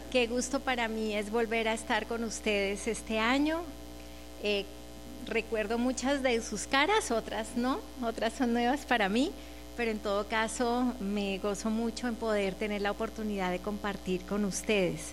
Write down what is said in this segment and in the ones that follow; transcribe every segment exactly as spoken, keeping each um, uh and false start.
Qué gusto para mí es volver a estar con ustedes este año. Eh, recuerdo muchas de sus caras, otras no, otras son nuevas para mí, pero en todo caso me gozo mucho en poder tener la oportunidad de compartir con ustedes.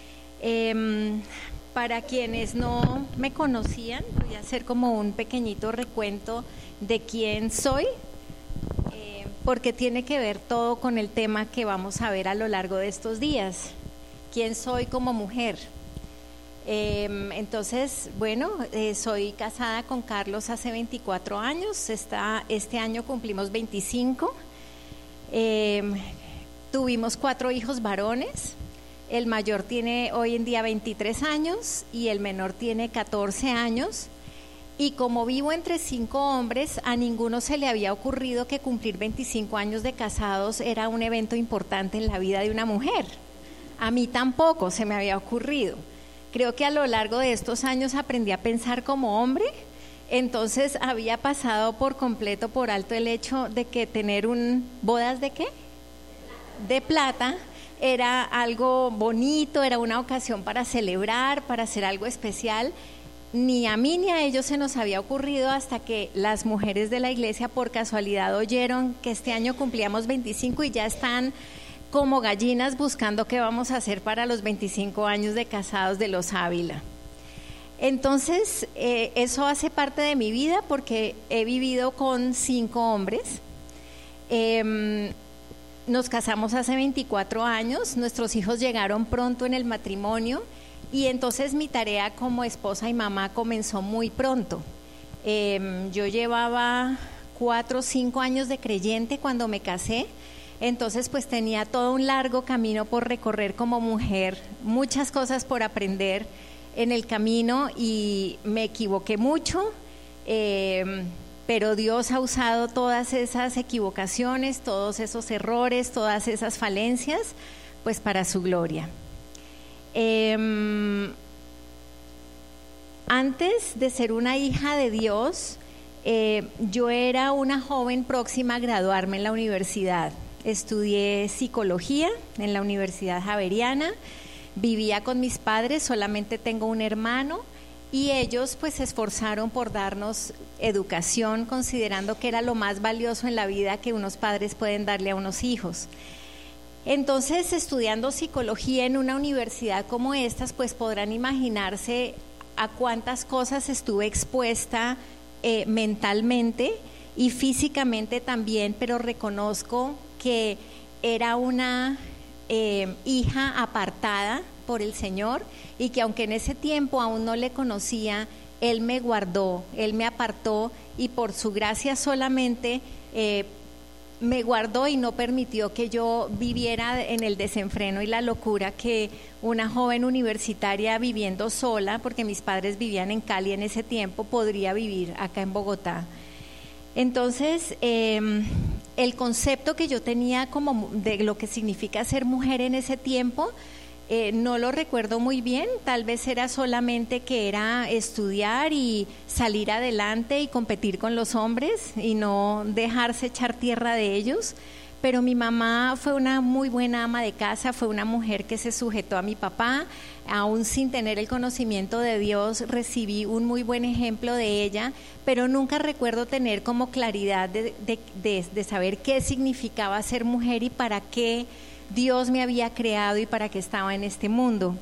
Eh, para quienes no me conocían, voy a hacer como un pequeñito recuento de quién soy, eh, porque tiene que ver todo con el tema que vamos a ver a lo largo de estos días. ¿Quién soy como mujer? Eh, entonces, bueno, eh, soy casada con Carlos hace veinticuatro años, está, este año cumplimos veinticinco, eh, tuvimos cuatro hijos varones, el mayor tiene hoy en día veintitrés años y el menor tiene catorce años, y como vivo entre cinco hombres, a ninguno se le había ocurrido que cumplir veinticinco años de casados era un evento importante en la vida de una mujer. A mí tampoco se me había ocurrido. Creo que a lo largo de estos años aprendí a pensar como hombre, entonces había pasado por completo por alto el hecho de que tener un bodas de qué? De plata era algo bonito, era una ocasión para celebrar, para hacer algo especial. Ni a mí ni a ellos se nos había ocurrido hasta que las mujeres de la iglesia por casualidad oyeron que este año cumplíamos veinticinco y ya están como gallinas buscando qué vamos a hacer para los veinticinco años de casados de los Ávila. Entonces, eh, eso hace parte de mi vida porque he vivido con cinco hombres. Eh, nos casamos hace veinticuatro años, nuestros hijos llegaron pronto en el matrimonio y entonces mi tarea como esposa y mamá comenzó muy pronto. Eh, yo llevaba cuatro o cinco años de creyente cuando me casé. Entonces pues tenía todo un largo camino por recorrer como mujer, muchas cosas por aprender en el camino y me equivoqué mucho, eh, pero Dios ha usado todas esas equivocaciones, todos esos errores, todas esas falencias, pues para su gloria. Eh, antes de ser una hija de Dios, eh, yo era una joven próxima a graduarme en la universidad. Estudié psicología en la Universidad Javeriana, vivía con mis padres, solamente tengo un hermano y ellos pues se esforzaron por darnos educación, considerando que era lo más valioso en la vida que unos padres pueden darle a unos hijos. Entonces, estudiando psicología en una universidad como estas, pues podrán imaginarse a cuántas cosas estuve expuesta eh, mentalmente y físicamente también, pero reconozco que era una eh, hija apartada por el Señor y que aunque en ese tiempo aún no le conocía, Él me guardó, Él me apartó y por su gracia solamente eh, me guardó y no permitió que yo viviera en el desenfreno y la locura que una joven universitaria viviendo sola, porque mis padres vivían en Cali en ese tiempo, podría vivir acá en Bogotá. Entonces, eh, el concepto que yo tenía como de lo que significa ser mujer en ese tiempo, eh, no lo recuerdo muy bien, tal vez era solamente que era estudiar y salir adelante y competir con los hombres y no dejarse echar tierra de ellos, pero mi mamá fue una muy buena ama de casa, fue una mujer que se sujetó a mi papá, aún sin tener el conocimiento de Dios recibí un muy buen ejemplo de ella, pero nunca recuerdo tener como claridad de, de, de, de saber qué significaba ser mujer y para qué Dios me había creado y para qué estaba en este mundo.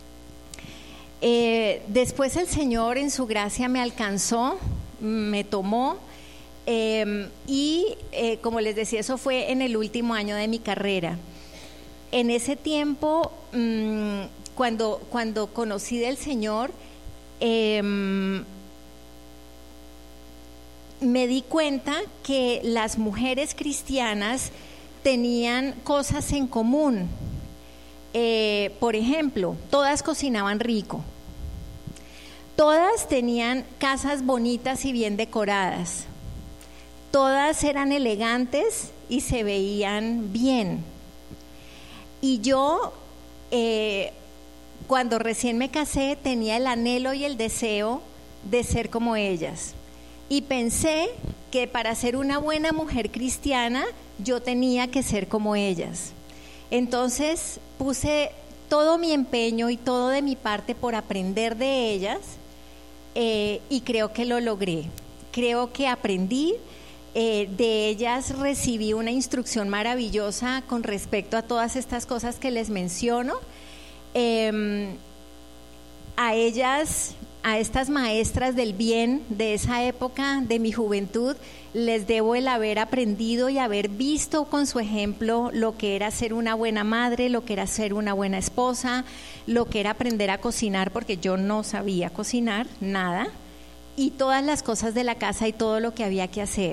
Eh, después el Señor en su gracia me alcanzó, me tomó eh, y eh, como les decía, eso fue en el último año de mi carrera. En ese tiempo, mmm, cuando, cuando conocí del Señor, eh, me di cuenta que las mujeres cristianas tenían cosas en común. Eh, por ejemplo, todas cocinaban rico, todas tenían casas bonitas y bien decoradas, todas eran elegantes y se veían bien. Y yo, eh, cuando recién me casé, tenía el anhelo y el deseo de ser como ellas. Y pensé que para ser una buena mujer cristiana, yo tenía que ser como ellas. Entonces puse todo mi empeño y todo de mi parte por aprender de ellas, eh, y creo que lo logré. Creo que aprendí, eh, de ellas recibí una instrucción maravillosa con respecto a todas estas cosas que les menciono. Eh, a ellas, a estas maestras del bien de esa época de mi juventud, les debo el haber aprendido y haber visto con su ejemplo lo que era ser una buena madre, lo que era ser una buena esposa, lo que era aprender a cocinar, porque yo no sabía cocinar, nada, y todas las cosas de la casa y todo lo que había que hacer.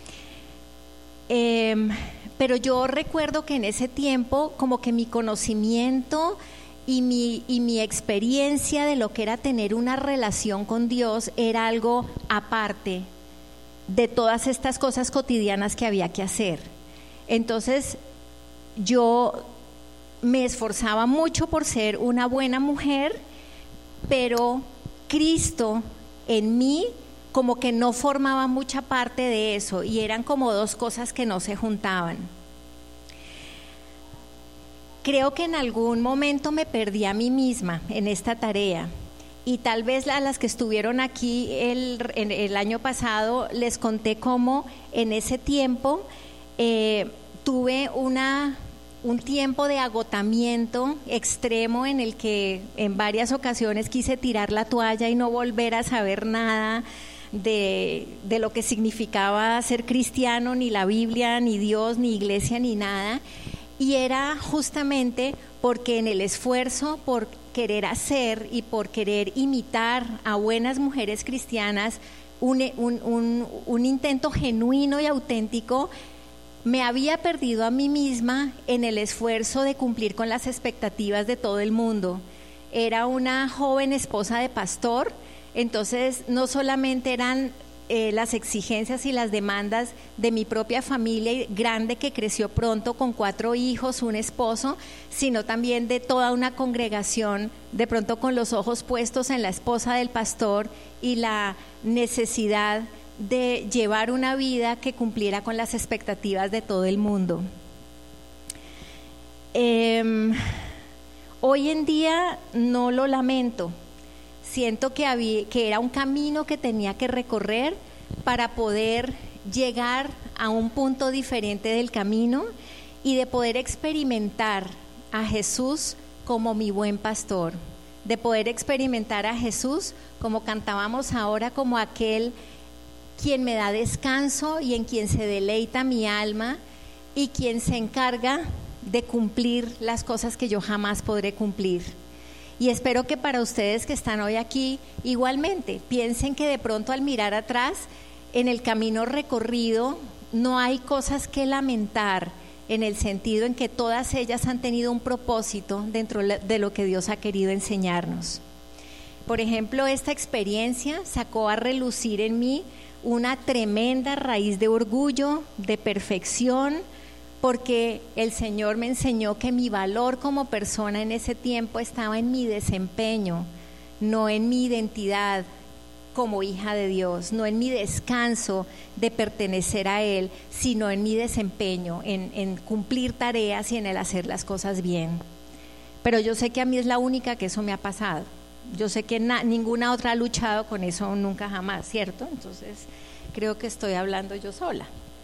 Eh, pero yo recuerdo que en ese tiempo como que mi conocimiento y mi, y mi experiencia de lo que era tener una relación con Dios era algo aparte de todas estas cosas cotidianas que había que hacer. Entonces yo me esforzaba mucho por ser una buena mujer, pero Cristo en mí como que no formaba mucha parte de eso, y eran como dos cosas que no se juntaban. Creo que en algún momento me perdí a mí misma en esta tarea, y tal vez a las que estuvieron aquí el, el año pasado les conté cómo en ese tiempo eh, tuve una, un tiempo de agotamiento extremo en el que en varias ocasiones quise tirar la toalla y no volver a saber nada de, de lo que significaba ser cristiano, ni la Biblia, ni Dios, ni iglesia, ni nada. Y era justamente porque en el esfuerzo por querer hacer y por querer imitar a buenas mujeres cristianas, un, un, un, un intento genuino y auténtico, me había perdido a mí misma en el esfuerzo de cumplir con las expectativas de todo el mundo. Era una joven esposa de pastor, entonces no solamente eran Eh, las exigencias y las demandas de mi propia familia grande, que creció pronto con cuatro hijos, un esposo, sino también de toda una congregación, de pronto con los ojos puestos en la esposa del pastor y la necesidad de llevar una vida que cumpliera con las expectativas de todo el mundo. Eh, hoy en día no lo lamento. Siento que, había, que era un camino que tenía que recorrer para poder llegar a un punto diferente del camino y de poder experimentar a Jesús como mi buen pastor, de poder experimentar a Jesús, como cantábamos ahora, como aquel quien me da descanso y en quien se deleita mi alma y quien se encarga de cumplir las cosas que yo jamás podré cumplir. Y espero que para ustedes que están hoy aquí, igualmente, piensen que de pronto al mirar atrás, en el camino recorrido, no hay cosas que lamentar, en el sentido en que todas ellas han tenido un propósito dentro de lo que Dios ha querido enseñarnos. Por ejemplo, esta experiencia sacó a relucir en mí una tremenda raíz de orgullo, de perfección, porque el Señor me enseñó que mi valor como persona en ese tiempo estaba en mi desempeño, no en mi identidad como hija de Dios, no en mi descanso de pertenecer a Él, sino en mi desempeño, en, en cumplir tareas y en el hacer las cosas bien. Pero yo sé que a mí es la única que eso me ha pasado. Yo sé que na, ninguna otra ha luchado con eso nunca jamás, ¿cierto? Entonces creo que estoy hablando yo sola.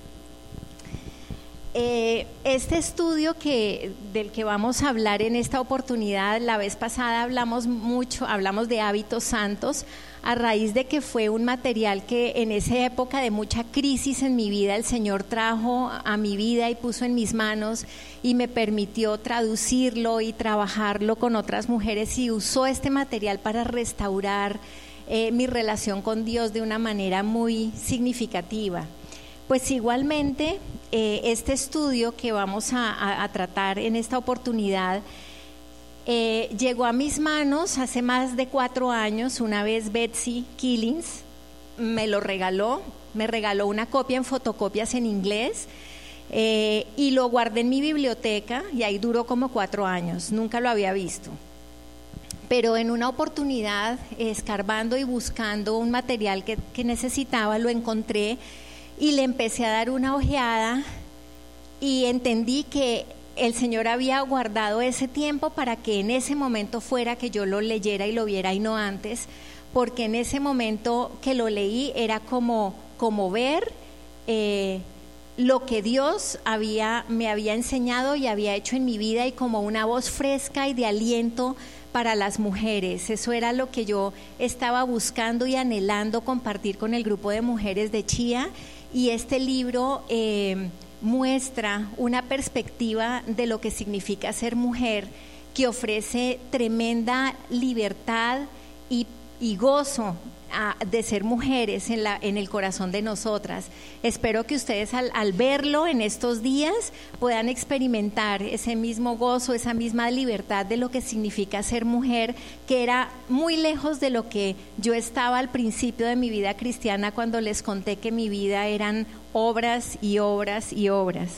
Eh, este estudio que, del que vamos a hablar en esta oportunidad, la vez pasada hablamos mucho, hablamos de hábitos santos, a raíz de que fue un material que en esa época de mucha crisis en mi vida el Señor trajo a mi vida y puso en mis manos y me permitió traducirlo y trabajarlo con otras mujeres, y usó este material para restaurar eh, mi relación con Dios de una manera muy significativa. Pues igualmente, eh, este estudio que vamos a, a, a tratar en esta oportunidad eh, llegó a mis manos hace más de cuatro años. Una vez Betsy Killings me lo regaló, me regaló una copia en fotocopias en inglés eh, y lo guardé en mi biblioteca, y ahí duró como cuatro años, nunca lo había visto. Pero en una oportunidad, escarbando y buscando un material que, que necesitaba, lo encontré y le empecé a dar una ojeada y entendí que el Señor había guardado ese tiempo para que en ese momento fuera que yo lo leyera y lo viera y no antes, porque en ese momento que lo leí era como, como ver eh, lo que Dios había, me había enseñado y había hecho en mi vida, y como una voz fresca y de aliento para las mujeres. Eso era lo que yo estaba buscando y anhelando compartir con el grupo de mujeres de Chía, y este libro eh, muestra una perspectiva de lo que significa ser mujer, que ofrece tremenda libertad y, y gozo a, de ser mujeres en, la, en el corazón de nosotras. Espero que ustedes al, al verlo en estos días puedan experimentar ese mismo gozo, esa misma libertad de lo que significa ser mujer, que era muy lejos de lo que yo estaba al principio de mi vida cristiana, cuando les conté que mi vida eran obras y obras y obras.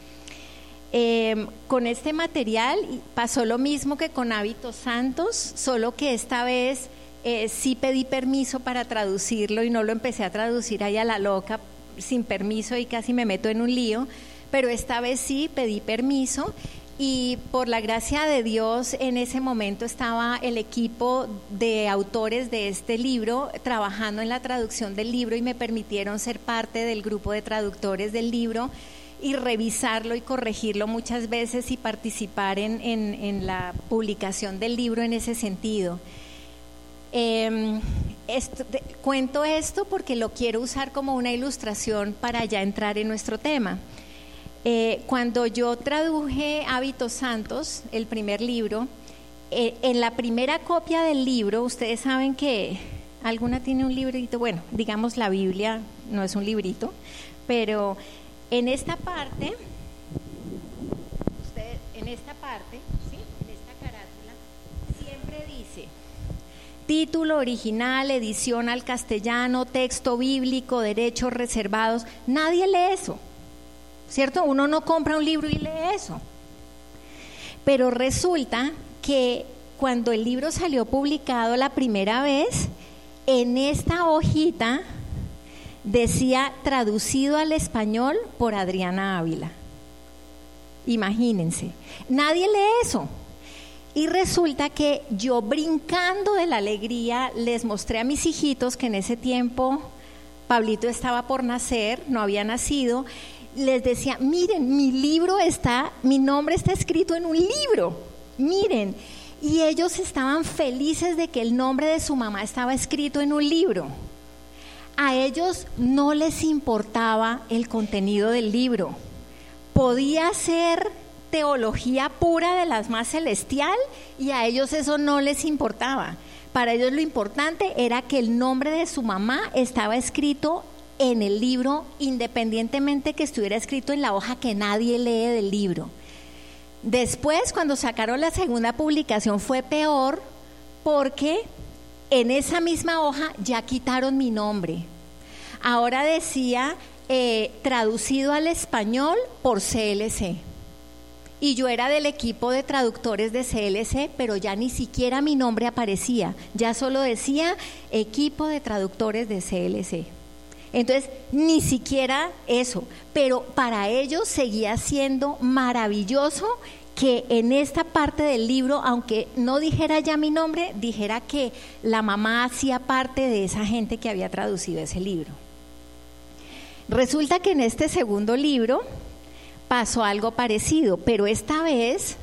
Eh, con este material pasó lo mismo que con Hábitos Santos, solo que esta vez eh, sí pedí permiso para traducirlo y no lo empecé a traducir ahí a la loca sin permiso y casi me meto en un lío, pero esta vez sí pedí permiso, y por la gracia de Dios en ese momento estaba el equipo de autores de este libro trabajando en la traducción del libro, y me permitieron ser parte del grupo de traductores del libro y revisarlo y corregirlo muchas veces y participar en, en, en la publicación del libro en ese sentido. Eh, esto, de, cuento esto porque lo quiero usar como una ilustración para ya entrar en nuestro tema. Eh, cuando yo traduje Hábitos Santos, el primer libro, eh, en la primera copia del libro, ustedes saben que alguna tiene un librito, bueno, digamos la Biblia no es un librito, pero en esta parte, ustedes, en esta parte, ¿sí? En esta carátula, siempre dice título original, edición al castellano, texto bíblico, derechos reservados. Nadie lee eso, ¿cierto? Uno no compra un libro y lee eso. Pero resulta que cuando el libro salió publicado la primera vez, en esta hojita decía traducido al español por Adriana Ávila. Imagínense, nadie lee eso. Y resulta que yo, brincando de la alegría, les mostré a mis hijitos que en ese tiempo Pablito estaba por nacer, no había nacido. Les decía, miren, mi libro está, mi nombre está escrito en un libro, miren. Y ellos estaban felices de que el nombre de su mamá estaba escrito en un libro. A ellos no les importaba el contenido del libro. Podía ser teología pura de las más celestial y a ellos eso no les importaba. Para ellos lo importante era que el nombre de su mamá estaba escrito en el libro, independientemente que estuviera escrito en la hoja que nadie lee del libro. Después, cuando sacaron la segunda publicación, fue peor, porque en esa misma hoja ya quitaron mi nombre. Ahora decía eh, traducido al español por C L C. Y yo era del equipo de traductores de C L C, pero ya ni siquiera mi nombre aparecía, ya solo decía equipo de traductores de C L C. Entonces, ni siquiera eso, pero para ellos seguía siendo maravilloso que en esta parte del libro, aunque no dijera ya mi nombre, dijera que la mamá hacía parte de esa gente que había traducido ese libro. Resulta que en este segundo libro pasó algo parecido, pero esta vez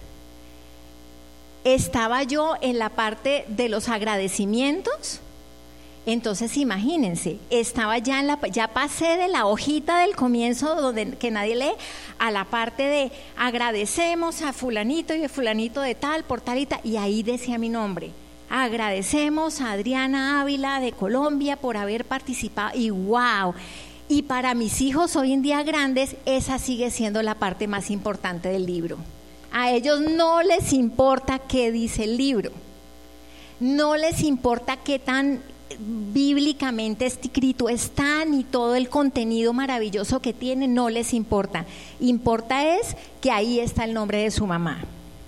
estaba yo en la parte de los agradecimientos. Entonces imagínense, estaba ya en la, ya pasé de la hojita del comienzo donde que nadie lee a la parte de agradecemos a fulanito y a fulanito de tal por tal y tal, y ahí decía mi nombre. Agradecemos a Adriana Ávila de Colombia por haber participado, y wow. Y para mis hijos hoy en día grandes, esa sigue siendo la parte más importante del libro. A ellos no les importa qué dice el libro, no les importa qué tan bíblicamente escrito está, ni todo el contenido maravilloso que tiene, no les importa. Importa es que ahí está el nombre de su mamá.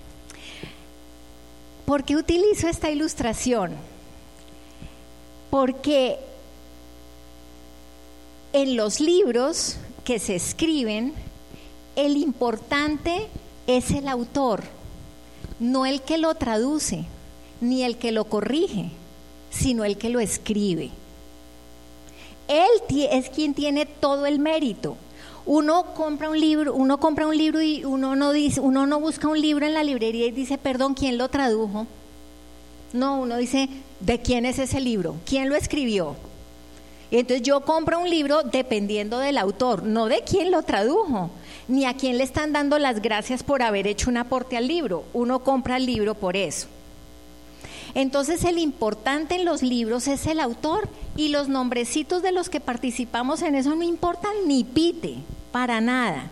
¿Por qué utilizo esta ilustración? Porque en los libros que se escriben, el importante es el autor, no el que lo traduce, ni el que lo corrige, sino el que lo escribe. Él es quien tiene todo el mérito. Uno compra un libro, uno compra un libro y uno no dice, uno no busca un libro en la librería y dice, perdón, ¿quién lo tradujo? No, uno dice, ¿de quién es ese libro? ¿Quién lo escribió? Y entonces yo compro un libro dependiendo del autor, no de quién lo tradujo, ni a quién le están dando las gracias por haber hecho un aporte al libro. Uno compra el libro por eso. Entonces el importante en los libros es el autor, y los nombrecitos de los que participamos en eso no importan ni pite, para nada.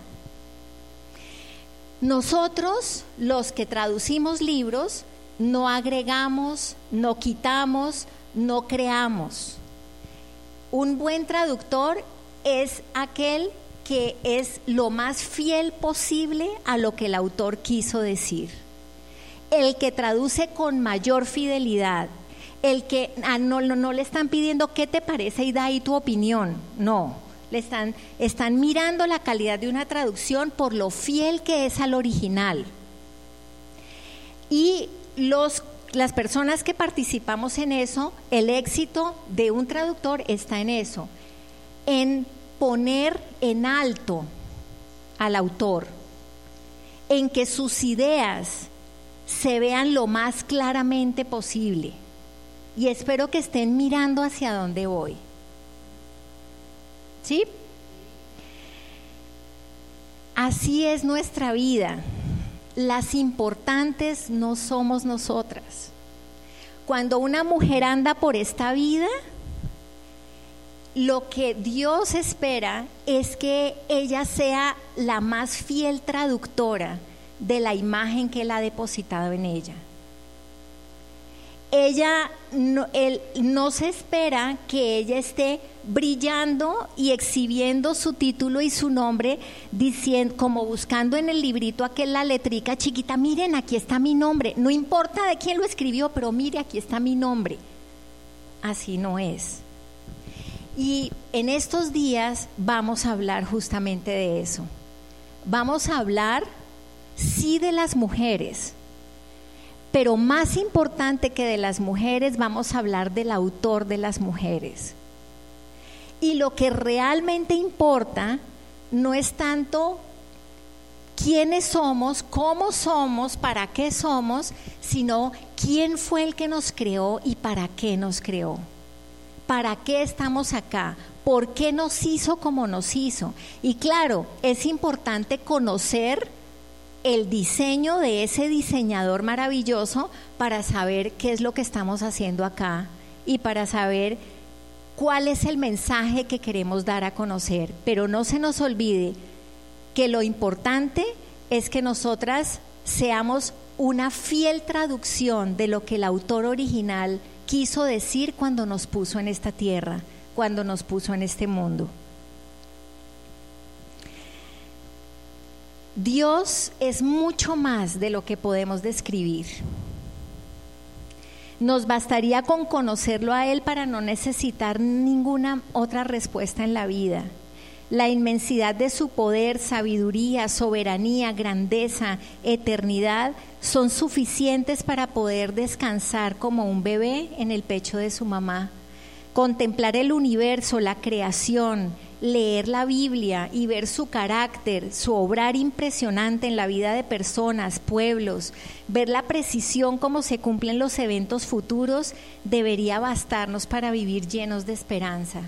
Nosotros, los que traducimos libros, no agregamos, no quitamos, no creamos. Un buen traductor es aquel que es lo más fiel posible a lo que el autor quiso decir. El que traduce con mayor fidelidad, el que ah, no, no, no le están pidiendo qué te parece y da ahí tu opinión, no, le están, están mirando la calidad de una traducción por lo fiel que es al original. Y los, las personas que participamos en eso, el éxito de un traductor está en eso, en poner en alto al autor, en que sus ideas se vean lo más claramente posible, y espero que estén mirando hacia dónde voy. ¿Sí? Así es nuestra vida. Las importantes no somos nosotras. Cuando una mujer anda por esta vida, lo que Dios espera es que ella sea la más fiel traductora de la imagen que Él ha depositado en ella. Ella no, él, no se espera que ella esté brillando y exhibiendo su título y su nombre, diciendo, como buscando en el librito aquel la letrica chiquita, miren, aquí está mi nombre, no importa de quién lo escribió, pero mire, aquí está mi nombre. Así no es. Y en estos días vamos a hablar justamente de eso. Vamos a hablar sí de las mujeres, pero más importante que de las mujeres, vamos a hablar del autor de las mujeres. Y lo que realmente importa no es tanto quiénes somos, cómo somos, para qué somos, sino quién fue el que nos creó y para qué nos creó. ¿Para qué estamos acá? ¿Por qué nos hizo como nos hizo? Y claro, es importante conocer el diseño de ese diseñador maravilloso para saber qué es lo que estamos haciendo acá y para saber cuál es el mensaje que queremos dar a conocer. Pero no se nos olvide que lo importante es que nosotras seamos una fiel traducción de lo que el autor original quiso decir cuando nos puso en esta tierra, cuando nos puso en este mundo. Dios es mucho más de lo que podemos describir. Nos bastaría con conocerlo a Él para no necesitar ninguna otra respuesta en la vida. La inmensidad de su poder, sabiduría, soberanía, grandeza, eternidad son suficientes para poder descansar como un bebé en el pecho de su mamá. Contemplar el universo, la creación, leer la Biblia y ver su carácter, su obrar impresionante en la vida de personas, pueblos, ver la precisión cómo se cumplen los eventos futuros, debería bastarnos para vivir llenos de esperanza.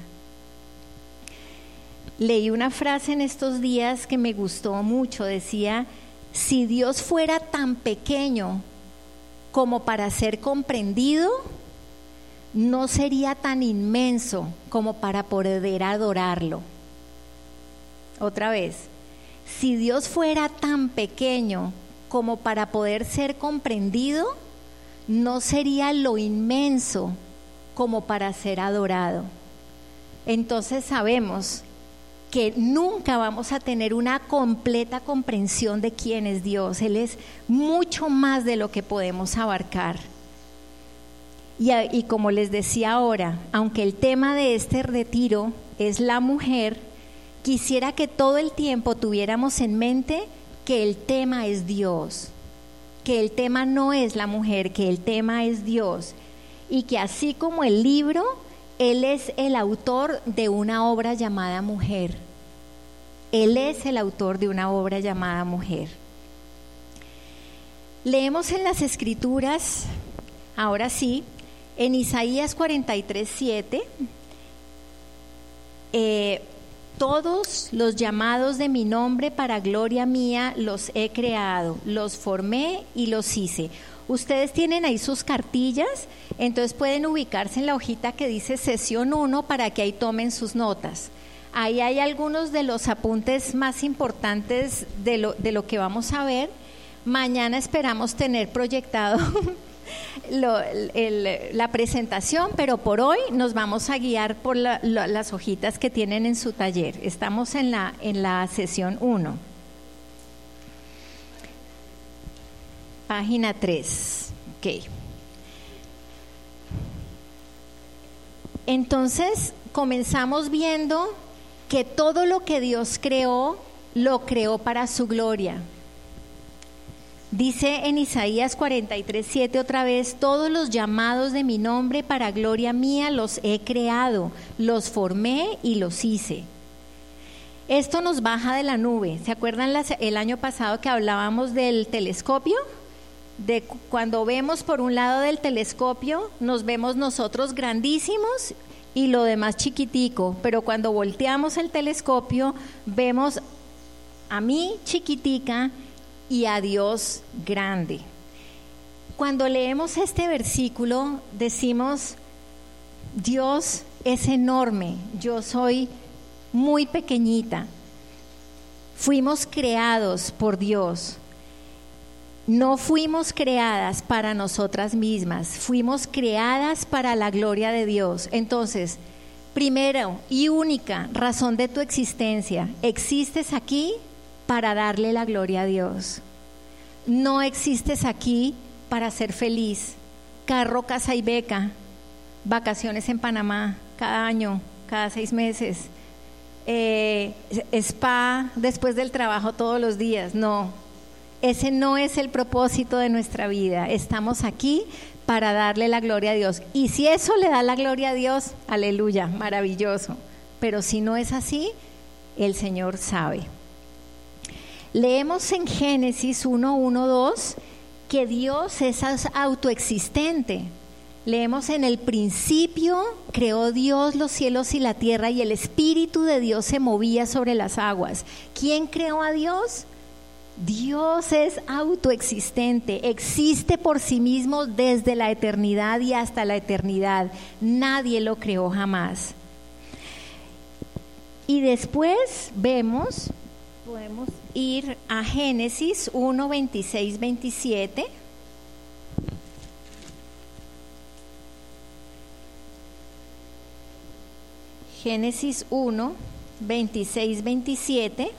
Leí una frase en estos días que me gustó mucho, decía, si Dios fuera tan pequeño como para ser comprendido, no sería tan inmenso como para poder adorarlo. Otra vez, si Dios fuera tan pequeño como para poder ser comprendido, no sería lo inmenso como para ser adorado. Entonces sabemos que nunca vamos a tener una completa comprensión de quién es Dios. Él es mucho más de lo que podemos abarcar. Y, y como les decía ahora, aunque el tema de este retiro es la mujer, quisiera que todo el tiempo tuviéramos en mente que el tema es Dios, que el tema no es la mujer, que el tema es Dios, y que así como el libro, Él es el autor de una obra llamada mujer. Él es el autor de una obra llamada mujer. Leemos en las Escrituras, ahora sí, en Isaías cuarenta y tres, siete, eh, todos los llamados de mi nombre para gloria mía los he creado, los formé y los hice. Ustedes tienen ahí sus cartillas, entonces pueden ubicarse en la hojita que dice sesión uno para que ahí tomen sus notas. Ahí hay algunos de los apuntes más importantes de lo, de lo que vamos a ver. Mañana esperamos tener proyectado lo, el, la presentación, pero por hoy nos vamos a guiar por la, la, las hojitas que tienen en su taller. Estamos en la, en la sesión uno. Página tres. Ok. Entonces, comenzamos viendo que todo lo que Dios creó, lo creó para su gloria. Dice en Isaías cuarenta y tres, siete otra vez, todos los llamados de mi nombre para gloria mía los he creado, los formé y los hice. Esto nos baja de la nube. ¿Se acuerdan las, el año pasado que hablábamos del telescopio? De cuando vemos por un lado del telescopio, nos vemos nosotros grandísimos y lo demás chiquitico, pero cuando volteamos el telescopio, vemos a mí chiquitica y a Dios grande. Cuando leemos este versículo decimos, Dios es enorme, yo soy muy pequeñita. Fuimos creados por Dios. No fuimos creadas para nosotras mismas, fuimos creadas para la gloria de Dios. Entonces, primero y única razón de tu existencia, existes aquí para darle la gloria a Dios. No existes aquí para ser feliz. Carro, casa y beca, vacaciones en Panamá cada año, cada seis meses, eh, spa después del trabajo todos los días. No, ese no es el propósito de nuestra vida. Estamos aquí para darle la gloria a Dios. Y si eso le da la gloria a Dios, aleluya, maravilloso. Pero si no es así, el Señor sabe. Leemos en Génesis uno, uno, dos que Dios es autoexistente. Leemos en el principio creó Dios los cielos y la tierra y el Espíritu de Dios se movía sobre las aguas. ¿Quién creó a Dios? Dios es autoexistente, existe por sí mismo desde la eternidad y hasta la eternidad. Nadie lo creó jamás. Y después vemos, podemos ir a Génesis uno, veintiséis, veintisiete. Génesis uno, veintiséis, veintisiete.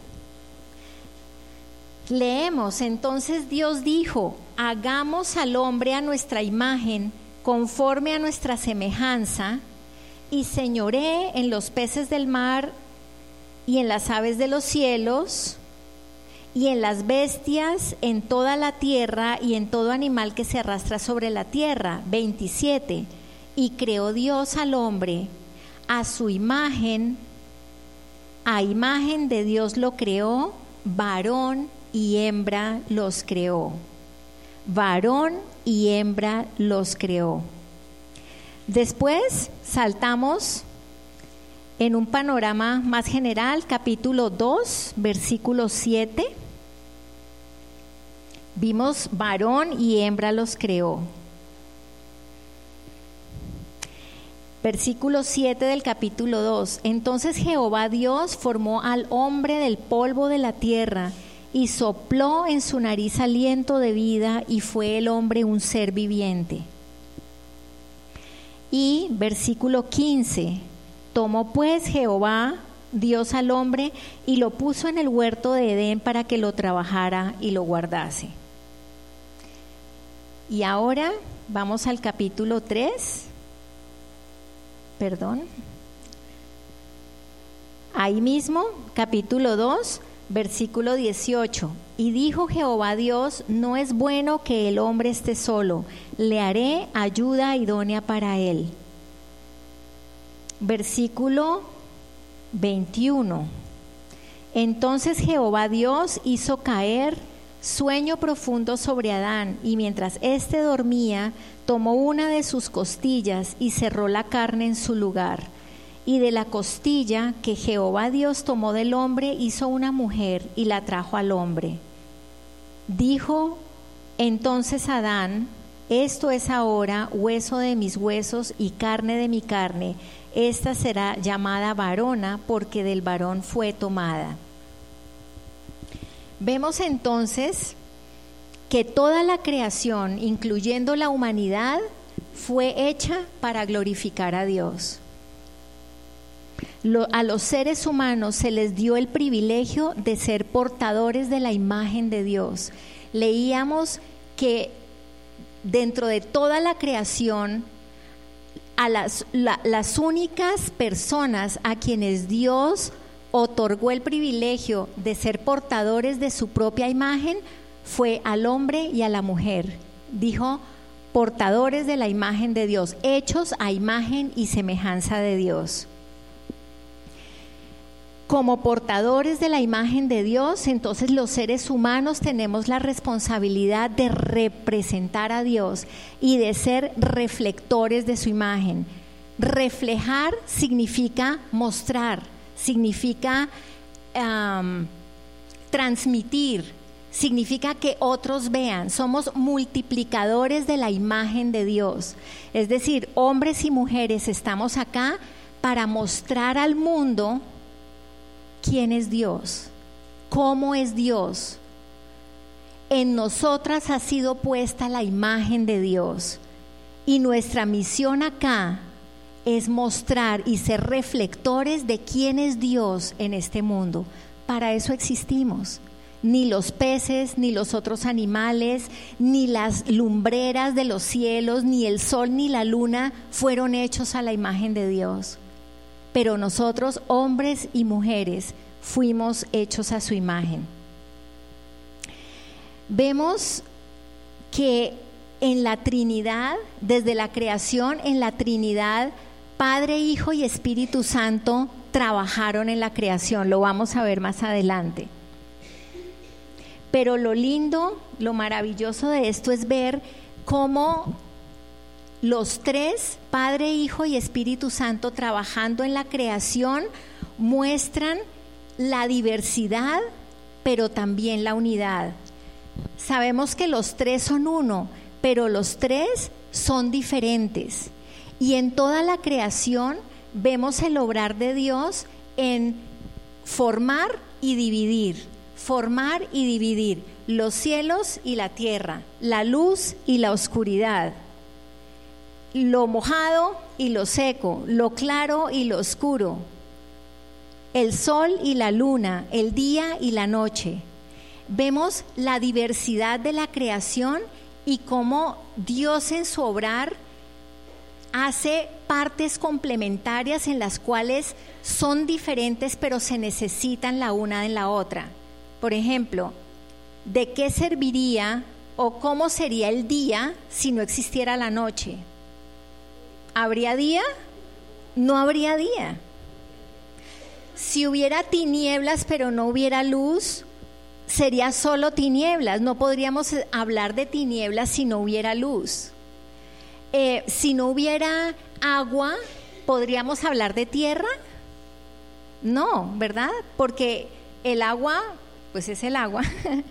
Leemos, entonces Dios dijo, hagamos al hombre a nuestra imagen, conforme a nuestra semejanza, y señoree en los peces del mar, y en las aves de los cielos, y en las bestias, en toda la tierra, y en todo animal que se arrastra sobre la tierra. veintisiete. Y creó Dios al hombre, a su imagen, a imagen de Dios lo creó, varón y hembra los creó. Varón y hembra los creó. Después saltamos en un panorama más general, capítulo dos, versículo siete. Vimos varón y hembra los creó. Versículo siete del capítulo dos. Entonces Jehová Dios formó al hombre del polvo de la tierra y sopló en su nariz aliento de vida, y fue el hombre un ser viviente. Y versículo quince. Tomó pues Jehová Dios al hombre y lo puso en el huerto de Edén para que lo trabajara y lo guardase. Y ahora vamos al capítulo tres. Perdón. Ahí mismo, capítulo dos, versículo dieciocho. Y dijo Jehová Dios, no es bueno que el hombre esté solo, le haré ayuda idónea para él. Versículo veintiuno. Entonces Jehová Dios hizo caer sueño profundo sobre Adán, y mientras éste dormía, tomó una de sus costillas y cerró la carne en su lugar. Y de la costilla que Jehová Dios tomó del hombre, hizo una mujer y la trajo al hombre. Dijo entonces Adán, esto es ahora hueso de mis huesos y carne de mi carne. Esta será llamada varona, porque del varón fue tomada. Vemos entonces que toda la creación, incluyendo la humanidad, fue hecha para glorificar a Dios. Lo, a los seres humanos se les dio el privilegio de ser portadores de la imagen de Dios. Leíamos que dentro de toda la creación, a las, la, las únicas personas a quienes Dios otorgó el privilegio de ser portadores de su propia imagen fue al hombre y a la mujer. Dijo, portadores de la imagen de Dios, hechos a imagen y semejanza de Dios. Como portadores de la imagen de Dios, entonces los seres humanos tenemos la responsabilidad de representar a Dios y de ser reflectores de su imagen. Reflejar significa mostrar, significa um, transmitir, significa que otros vean. Somos multiplicadores de la imagen de Dios. Es decir, hombres y mujeres estamos acá para mostrar al mundo quién es Dios, cómo es Dios. En nosotras ha sido puesta la imagen de Dios y nuestra misión acá es mostrar y ser reflectores de quién es Dios en este mundo. Para eso existimos. Ni los peces, ni los otros animales, ni las lumbreras de los cielos, ni el sol, ni la luna fueron hechos a la imagen de Dios. Pero nosotros, hombres y mujeres, fuimos hechos a su imagen. Vemos que en la Trinidad, desde la creación, en la Trinidad, Padre, Hijo y Espíritu Santo trabajaron en la creación. Lo vamos a ver más adelante. Pero lo lindo, lo maravilloso de esto es ver cómo los tres, Padre, Hijo y Espíritu Santo, trabajando en la creación, muestran la diversidad, pero también la unidad. Sabemos que los tres son uno, pero los tres son diferentes. Y en toda la creación vemos el obrar de Dios en formar y dividir, formar y dividir los cielos y la tierra, la luz y la oscuridad, lo mojado y lo seco, lo claro y lo oscuro, el sol y la luna, el día y la noche. Vemos la diversidad de la creación y cómo Dios en su obrar hace partes complementarias en las cuales son diferentes pero se necesitan la una en la otra. Por ejemplo, ¿de qué serviría o cómo sería el día si no existiera la noche? ¿Habría día? No habría día. Si hubiera tinieblas pero no hubiera luz, sería solo tinieblas. No podríamos hablar de tinieblas si no hubiera luz. Eh, si no hubiera agua, ¿podríamos hablar de tierra? No, ¿verdad? Porque el agua, pues es el agua,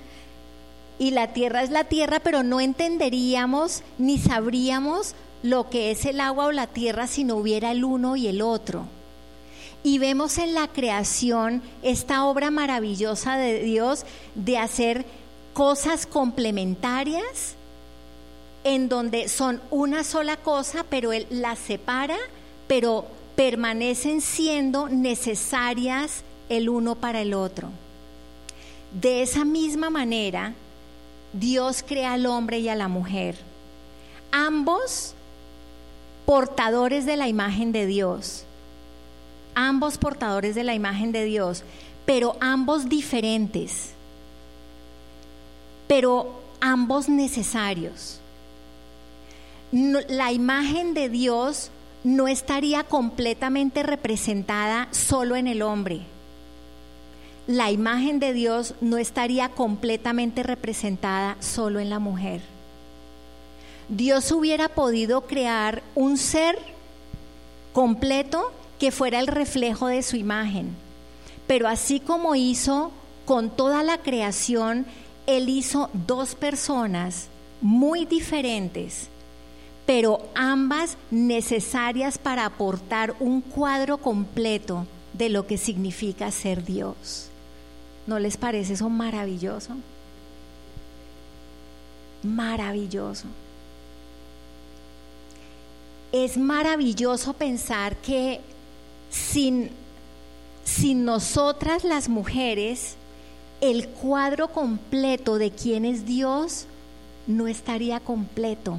y la tierra es la tierra, pero no entenderíamos ni sabríamos lo que es el agua o la tierra si no hubiera el uno y el otro. Y vemos en la creación esta obra maravillosa de Dios de hacer cosas complementarias en donde son una sola cosa, pero Él las separa, pero permanecen siendo necesarias el uno para el otro. De esa misma manera, Dios crea al hombre y a la mujer, ambos portadores de la imagen de Dios, ambos portadores de la imagen de Dios, pero ambos diferentes, pero ambos necesarios. No, la imagen de Dios no estaría completamente representada solo en el hombre. La imagen de Dios no estaría completamente representada solo en la mujer. Dios hubiera podido crear un ser completo que fuera el reflejo de su imagen, pero así como hizo con toda la creación, Él hizo dos personas muy diferentes, pero ambas necesarias para aportar un cuadro completo de lo que significa ser Dios. ¿No les parece eso maravilloso? Maravilloso. Es maravilloso pensar que sin, sin nosotras las mujeres, el cuadro completo de quién es Dios no estaría completo.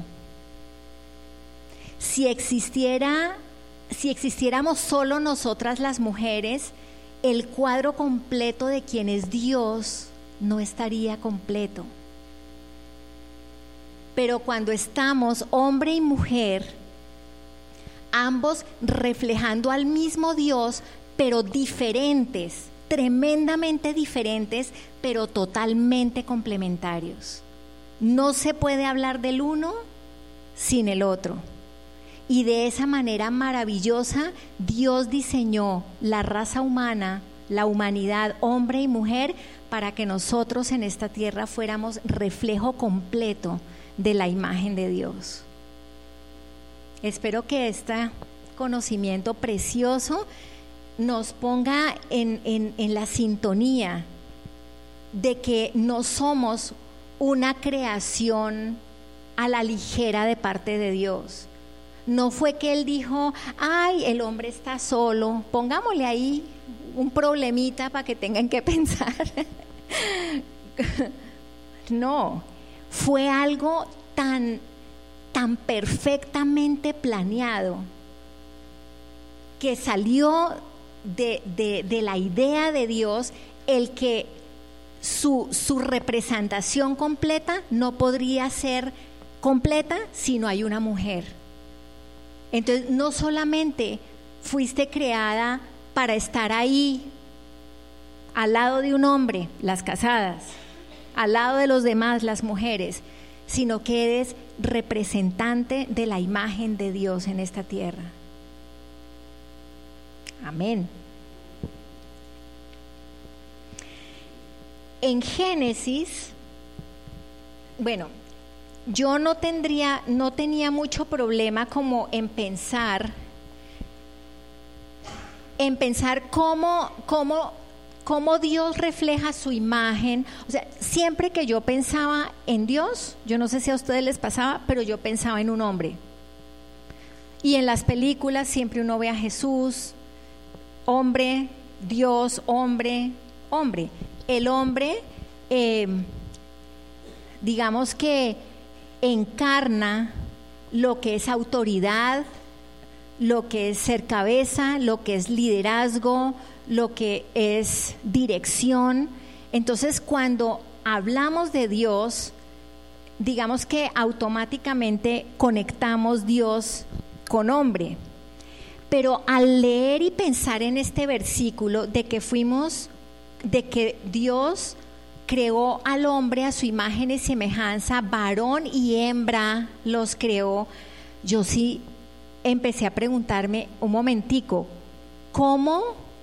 Si existiera, si existiéramos solo nosotras las mujeres, el cuadro completo de quién es Dios no estaría completo. Pero cuando estamos hombre y mujer, ambos reflejando al mismo Dios, pero diferentes, tremendamente diferentes, pero totalmente complementarios. No se puede hablar del uno sin el otro. Y de esa manera maravillosa, Dios diseñó la raza humana, la humanidad, hombre y mujer, para que nosotros en esta tierra fuéramos reflejo completo de la imagen de Dios. Espero que este conocimiento precioso nos ponga en, en, en la sintonía de que no somos una creación a la ligera de parte de Dios. No fue que Él dijo, ay, el hombre está solo, pongámosle ahí un problemita para que tengan que pensar. No, fue algo tan, tan perfectamente planeado que salió de, de, de la idea de Dios, el que su, su representación completa no podría ser completa si no hay una mujer. Entonces, no solamente fuiste creada para estar ahí, al lado de un hombre, las casadas, al lado de los demás, las mujeres, sino que eres representante de la imagen de Dios en esta tierra. Amén. En Génesis, bueno, yo no tendría, no tenía mucho problema como en pensar, en pensar cómo, cómo, cómo Dios refleja su imagen. O sea, siempre que yo pensaba en Dios, yo no sé si a ustedes les pasaba, pero yo pensaba en un hombre. Y en las películas siempre uno ve a Jesús, hombre, Dios, hombre, hombre. El hombre, eh, digamos que encarna lo que es autoridad, lo que es ser cabeza, lo que es liderazgo, lo que es dirección. Entonces, cuando hablamos de Dios, digamos que automáticamente conectamos Dios con hombre. Pero al leer y pensar en este versículo de que fuimos, de que Dios creó al hombre a su imagen y semejanza, varón y hembra los creó, yo sí empecé a preguntarme un momentico, ¿cómo,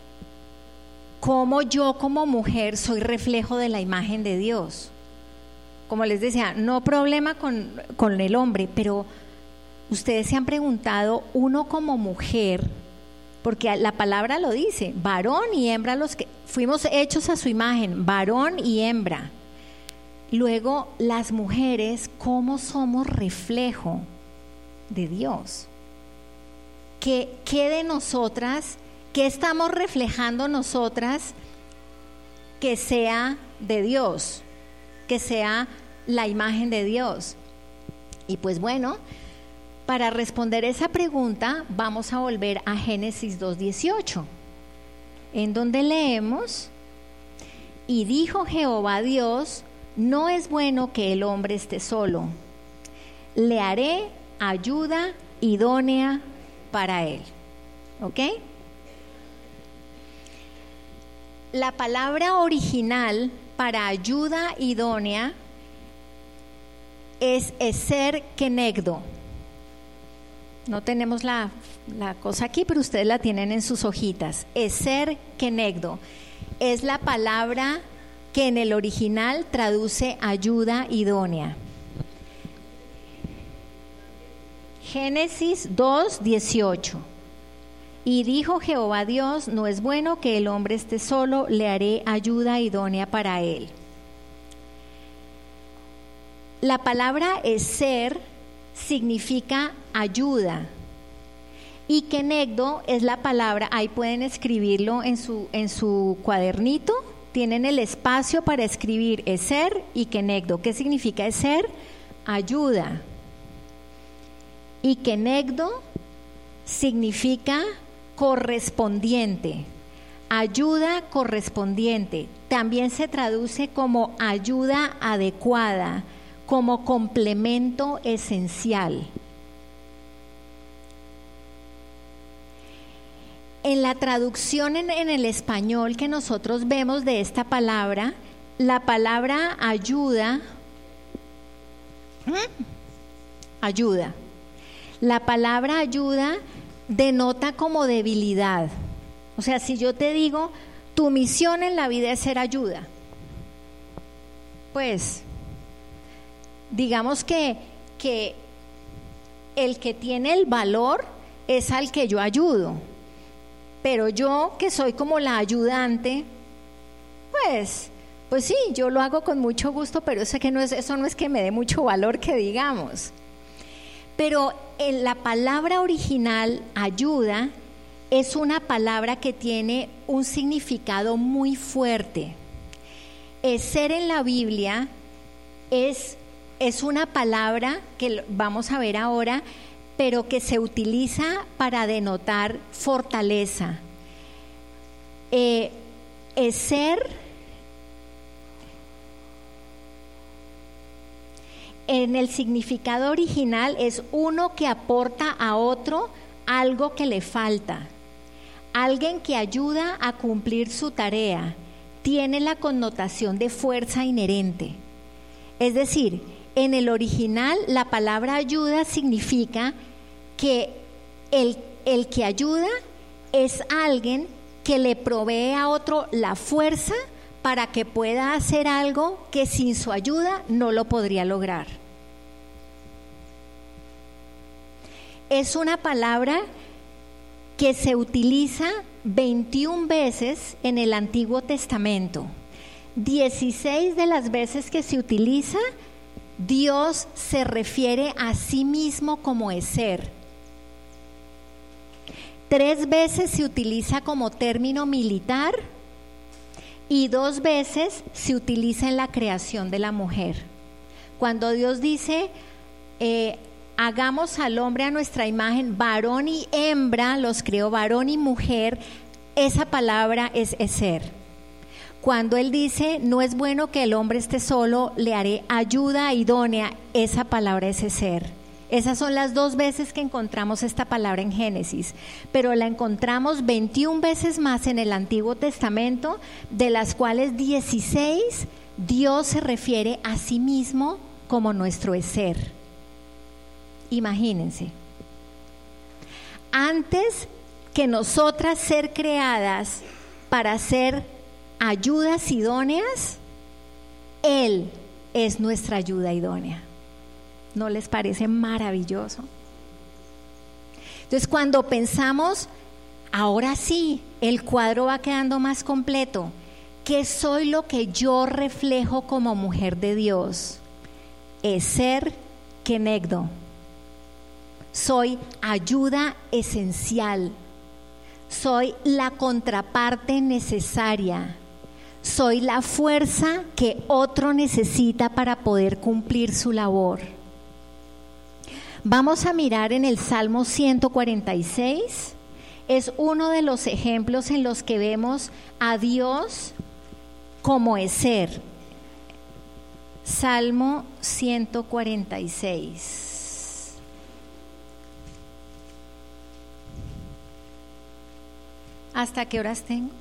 cómo yo como mujer soy reflejo de la imagen de Dios? Como les decía, no problema con, con el hombre, pero ustedes se han preguntado, uno como mujer, porque la palabra lo dice, varón y hembra los que fuimos hechos a su imagen, varón y hembra. Luego, las mujeres, ¿cómo somos reflejo de Dios? ¿Qué, qué de nosotras, qué estamos reflejando nosotras que sea de Dios, que sea la imagen de Dios? Y pues bueno, para responder esa pregunta vamos a volver a Génesis dos dieciocho, en donde leemos Y dijo Jehová Dios, no es bueno que el hombre esté solo. Le haré ayuda idónea para él. ¿Ok? La palabra original para ayuda idónea es eser kenegdo. No tenemos la, la cosa aquí, pero ustedes la tienen en sus hojitas. Eser kenegdo es la palabra que en el original traduce ayuda idónea. Génesis dos, dieciocho. Y dijo Jehová Dios, no es bueno que el hombre esté solo, le haré ayuda idónea para él. La palabra eser significa ayuda. Y kenegdo es la palabra, ahí pueden escribirlo en su, en su cuadernito, tienen el espacio para escribir eser y kenegdo. ¿Qué significa eser? Ayuda. Y kenegdo significa correspondiente, ayuda correspondiente. También se traduce como ayuda adecuada, como complemento esencial. En la traducción en, en el español que nosotros vemos de esta palabra, la palabra ayuda, ayuda, la palabra ayuda denota como debilidad. O sea, si yo te digo, tu misión en la vida es ser ayuda, pues digamos que, que el que tiene el valor es al que yo ayudo, pero yo que soy como la ayudante, pues, pues sí, yo lo hago con mucho gusto, pero eso, que no es, eso no es que me dé mucho valor, que digamos. Pero en la palabra original, ayuda, es una palabra que tiene un significado muy fuerte. Eser en la Biblia es, es una palabra que vamos a ver ahora, pero que se utiliza para denotar fortaleza. Eh, eser en el significado original es uno que aporta a otro algo que le falta, alguien que ayuda a cumplir su tarea, tiene la connotación de fuerza inherente. Es decir, en el original la palabra ayuda significa que el, el que ayuda es alguien que le provee a otro la fuerza para que pueda hacer algo que sin su ayuda no lo podría lograr. Es una palabra que se utiliza veintiuna veces en el Antiguo Testamento. dieciséis de las veces que se utiliza, Dios se refiere a sí mismo como eser. Tres veces se utiliza como término militar y dos veces se utiliza en la creación de la mujer. Cuando Dios dice, eh, hagamos al hombre a nuestra imagen, varón y hembra, los creó varón y mujer, esa palabra es eser. Cuando Él dice, no es bueno que el hombre esté solo, le haré ayuda idónea, esa palabra es eser. Esas son las dos veces que encontramos esta palabra en Génesis, pero la encontramos veintiuna veces más en el Antiguo Testamento, de las cuales dieciséis Dios se refiere a sí mismo como nuestro eser. Imagínense, antes que nosotras ser creadas para ser ayudas idóneas, Él es nuestra ayuda idónea. ¿No les parece maravilloso? Entonces, cuando pensamos, ahora sí, el cuadro va quedando más completo, ¿qué soy lo que yo reflejo como mujer de Dios? Eser kenegdo. Soy ayuda esencial, soy la contraparte necesaria, soy la fuerza que otro necesita para poder cumplir su labor. Vamos a mirar en el Salmo ciento cuarenta y seis, es uno de los ejemplos en los que vemos a Dios como Ezer. Salmo ciento cuarenta y seis. ¿Hasta qué horas tengo?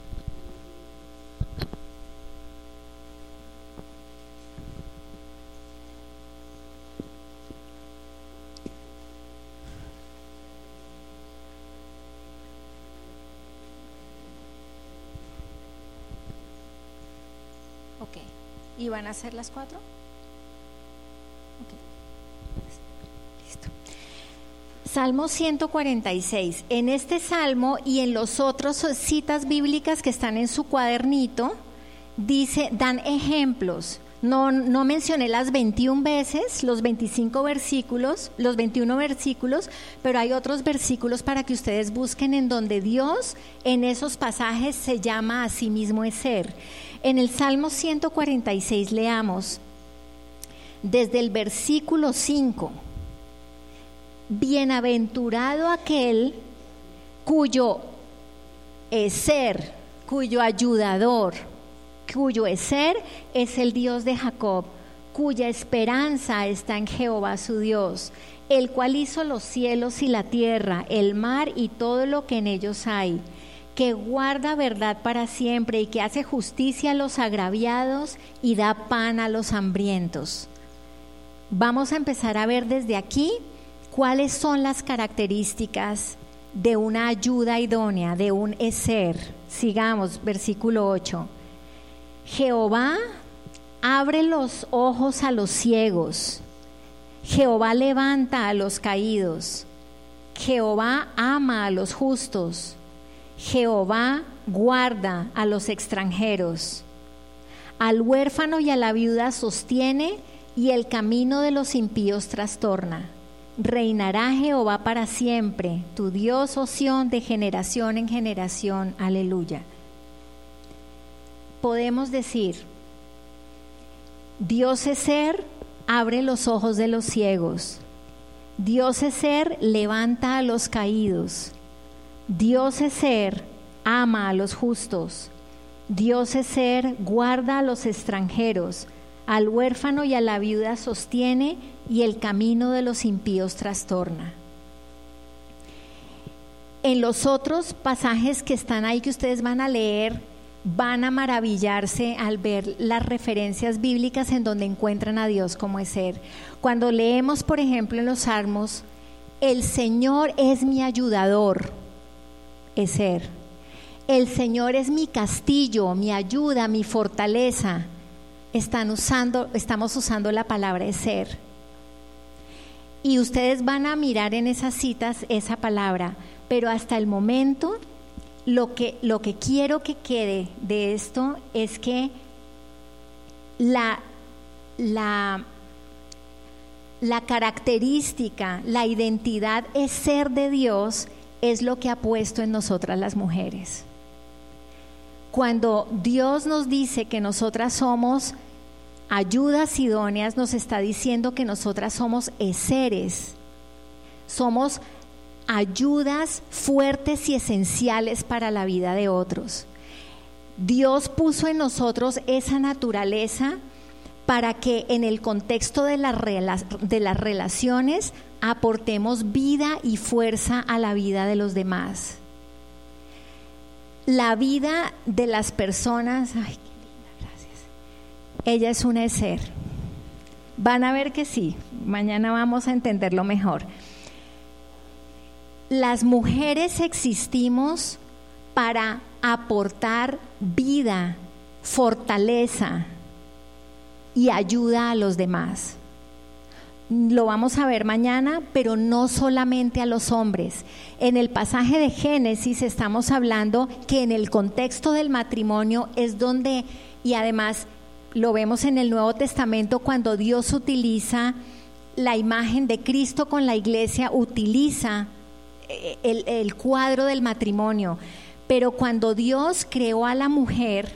Ok. ¿Y van a ser las cuatro? Okay. Listo. Salmo ciento cuarenta y seis. En este salmo y en los otros citas bíblicas que están en su cuadernito, dice, dan ejemplos. No, no mencioné las veintiuna veces, los veinticinco versículos, los veintiuno versículos, pero hay otros versículos para que ustedes busquen en donde Dios en esos pasajes se llama a sí mismo Ezer. En el Salmo ciento cuarenta y seis leamos desde el versículo cinco. Bienaventurado aquel cuyo Ezer, cuyo ayudador, cuyo Ezer es el Dios de Jacob, cuya esperanza está en Jehová su Dios, el cual hizo los cielos y la tierra, el mar y todo lo que en ellos hay, que guarda verdad para siempre y que hace justicia a los agraviados y da pan a los hambrientos. Vamos a empezar a ver desde aquí cuáles son las características de una ayuda idónea, de un Ezer. Sigamos, versículo ocho. Jehová abre los ojos a los ciegos, Jehová levanta a los caídos, Jehová ama a los justos, Jehová guarda a los extranjeros, al huérfano y a la viuda sostiene, y el camino de los impíos trastorna. Reinará Jehová para siempre, tu Dios, oh Sión, de generación en generación. Aleluya. Podemos decir, Dios Ezer abre los ojos de los ciegos, Dios Ezer levanta a los caídos, Dios Ezer ama a los justos, Dios Ezer guarda a los extranjeros, al huérfano y a la viuda sostiene, y el camino de los impíos trastorna. En los otros pasajes que están ahí que ustedes van a leer, van a maravillarse al ver las referencias bíblicas en donde encuentran a Dios como Ezer. Cuando leemos, por ejemplo, en los Salmos, el Señor es mi ayudador, Ezer. El Señor es mi castillo, mi ayuda, mi fortaleza. Están usando, estamos usando la palabra Ezer. Y ustedes van a mirar en esas citas esa palabra, pero hasta el momento lo que, lo que quiero que quede de esto es que la, la, la característica, la identidad Ezer de Dios es lo que ha puesto en nosotras las mujeres. Cuando Dios nos dice que nosotras somos ayudas idóneas, nos está diciendo que nosotras somos Ezeres, somos ayudas fuertes y esenciales para la vida de otros. Dios puso en nosotros esa naturaleza para que en el contexto de las, de las relaciones aportemos vida y fuerza a la vida de los demás. La vida de las personas, ay, qué linda, gracias. Ella es una Ezer. Van a ver que sí, mañana vamos a entenderlo mejor. Las mujeres existimos para aportar vida, fortaleza y ayuda a los demás. Lo vamos a ver mañana, pero no solamente a los hombres. En el pasaje de Génesis estamos hablando que en el contexto del matrimonio es donde, y además lo vemos en el Nuevo Testamento, cuando Dios utiliza la imagen de Cristo con la iglesia, utiliza el, el cuadro del matrimonio. Pero cuando Dios creó a la mujer,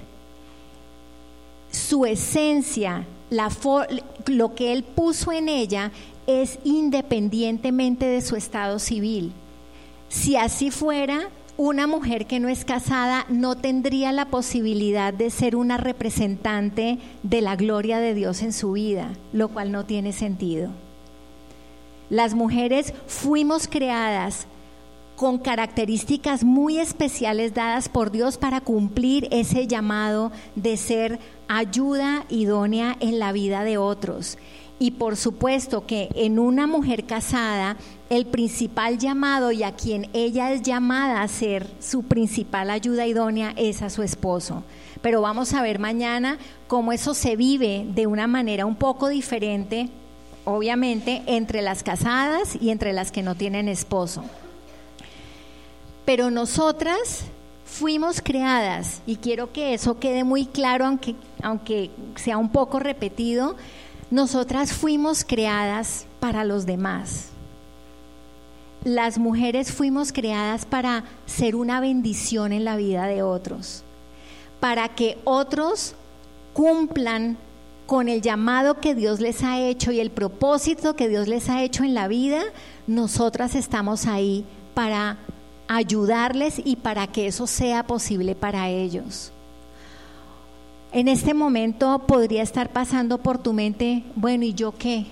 su esencia, La for, lo que Él puso en ella es independientemente de su estado civil. Si así fuera, una mujer que no es casada no tendría la posibilidad de ser una representante de la gloria de Dios en su vida, lo cual no tiene sentido. Las mujeres fuimos creadas con características muy especiales dadas por Dios para cumplir ese llamado de ser ayuda idónea en la vida de otros. Y por supuesto que en una mujer casada, el principal llamado y a quien ella es llamada a ser su principal ayuda idónea es a su esposo. Pero vamos a ver mañana cómo eso se vive de una manera un poco diferente, obviamente, entre las casadas y entre las que no tienen esposo. Pero nosotras fuimos creadas, y quiero que eso quede muy claro, aunque, aunque sea un poco repetido, nosotras fuimos creadas para los demás. Las mujeres fuimos creadas para ser una bendición en la vida de otros, para que otros cumplan con el llamado que Dios les ha hecho y el propósito que Dios les ha hecho en la vida. Nosotras estamos ahí para ayudarles y para que eso sea posible para ellos. En este momento podría estar pasando por tu mente, bueno, ¿y yo qué?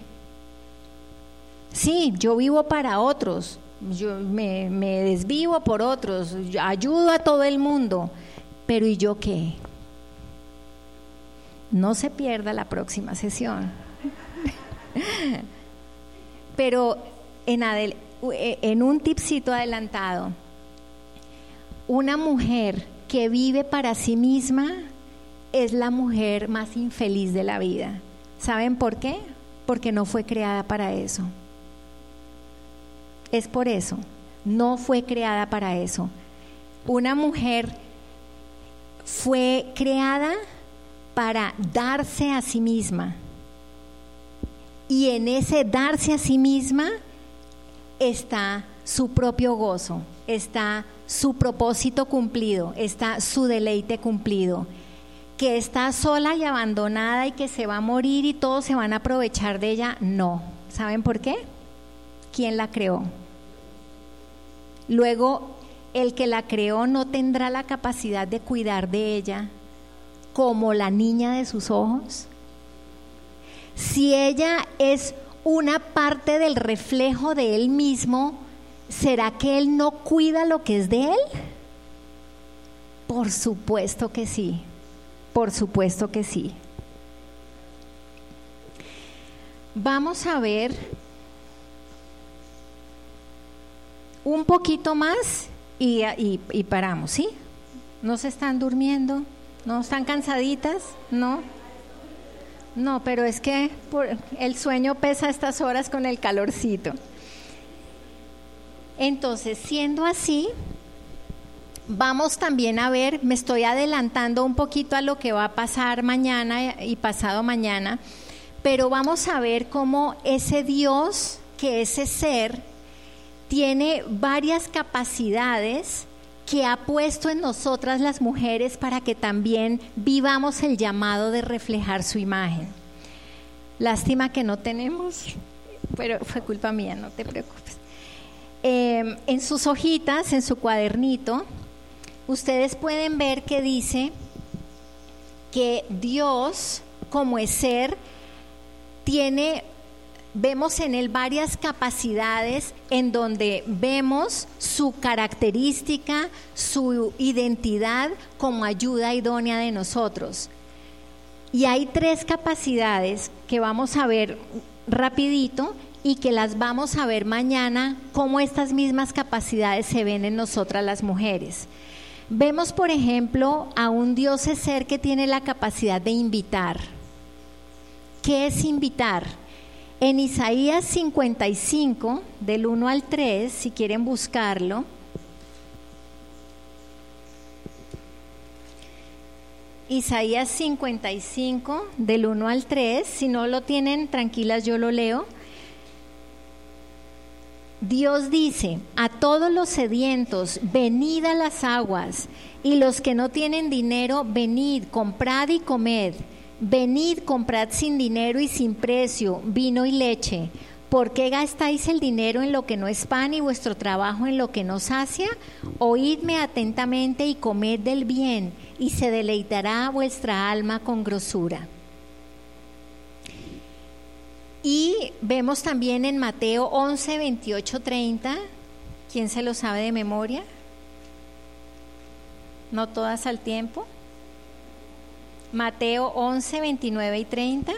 Sí, yo vivo para otros, yo me, me desvivo por otros, ayudo a todo el mundo, pero ¿y yo qué? No se pierda la próxima sesión. Pero en, adel- en un tipcito adelantado, una mujer que vive para sí misma es la mujer más infeliz de la vida. ¿Saben por qué? Porque no fue creada para eso. Es por eso, no fue creada para eso. Una mujer fue creada para darse a sí misma, y en ese darse a sí misma está su propio gozo, está su propósito cumplido, está su deleite cumplido. Que está sola y abandonada y que se va a morir y todos se van a aprovechar de ella, no. ¿Saben por qué? ¿Quién la creó? Luego, el que la creó no tendrá la capacidad de cuidar de ella como la niña de sus ojos. Si ella es una parte del reflejo de él mismo, ¿será que él no cuida lo que es de él? Por supuesto que sí. Por supuesto que sí. Vamos a ver un poquito más y, y, y paramos, ¿sí? ¿No se están durmiendo? ¿No están cansaditas? ¿No? No, pero es que por, el sueño pesa a estas horas con el calorcito. Entonces, siendo así, vamos también a ver, me estoy adelantando un poquito a lo que va a pasar mañana y pasado mañana, pero vamos a ver cómo ese Dios, que ese ser, tiene varias capacidades que ha puesto en nosotras las mujeres para que también vivamos el llamado de reflejar su imagen. Lástima que no tenemos, pero fue culpa mía, no te preocupes. Eh, en sus hojitas, en su cuadernito, ustedes pueden ver que dice que Dios, como es ser, tiene, vemos en él varias capacidades en donde vemos su característica, su identidad como ayuda idónea de nosotros. Y hay tres capacidades que vamos a ver rapidito y que las vamos a ver mañana, cómo estas mismas capacidades se ven en nosotras las mujeres. Vemos, por ejemplo, a un Dios es ser que tiene la capacidad de invitar. ¿Qué es invitar? En Isaías cincuenta y cinco, del uno al tres, si quieren buscarlo, Isaías cincuenta y cinco, del uno al tres, si no lo tienen, tranquilas, yo lo leo. Dios dice: a todos los sedientos, venid a las aguas, y los que no tienen dinero, venid, comprad y comed. Venid, comprad sin dinero y sin precio, vino y leche. ¿Por qué gastáis el dinero en lo que no es pan y vuestro trabajo en lo que no sacia? Oídme atentamente y comed del bien, y se deleitará vuestra alma con grosura. Y vemos también en Mateo once, veintiocho, treinta, ¿quién se lo sabe de memoria? No todas al tiempo. Mateo once, veintinueve y treinta.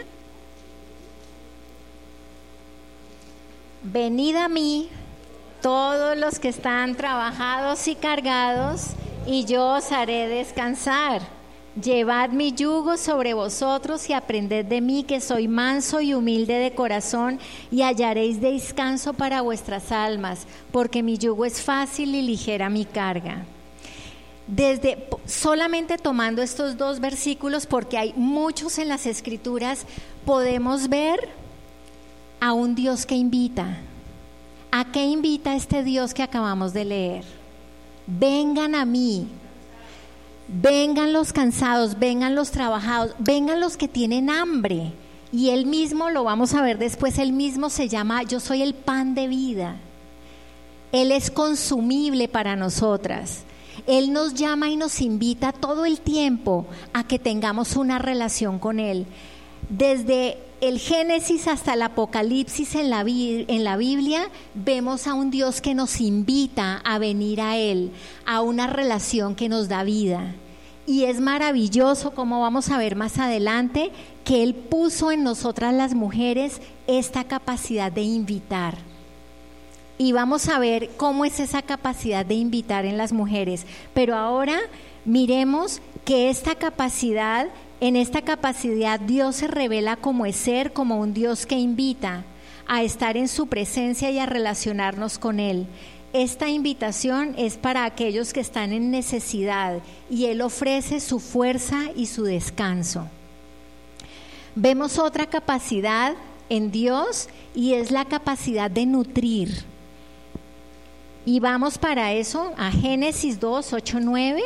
Venid a mí, todos los que están trabajados y cargados, y yo os haré descansar. Llevad mi yugo sobre vosotros y aprended de mí, que soy manso y humilde de corazón, y hallaréis descanso para vuestras almas, porque mi yugo es fácil y ligera mi carga. Desde solamente tomando estos dos versículos, porque hay muchos en las Escrituras, podemos ver a un Dios que invita. ¿A qué invita este Dios que acabamos de leer? Vengan a mí, vengan los cansados, vengan los trabajados, vengan los que tienen hambre. Y Él mismo, lo vamos a ver después, Él mismo se llama, yo soy el pan de vida. Él es consumible para nosotras. Él nos llama y nos invita todo el tiempo a que tengamos una relación con Él. Desde el Génesis hasta el Apocalipsis en la, en la Biblia, vemos a un Dios que nos invita a venir a Él, a una relación que nos da vida. Y es maravilloso, como vamos a ver más adelante, que Él puso en nosotras las mujeres esta capacidad de invitar. Y vamos a ver cómo es esa capacidad de invitar en las mujeres. Pero ahora miremos que esta capacidad, en esta capacidad Dios se revela como es ser, como un Dios que invita a estar en su presencia y a relacionarnos con Él. Esta invitación es para aquellos que están en necesidad y Él ofrece su fuerza y su descanso. Vemos otra capacidad en Dios y es la capacidad de nutrir. Y vamos para eso a Génesis dos, ocho, nueve.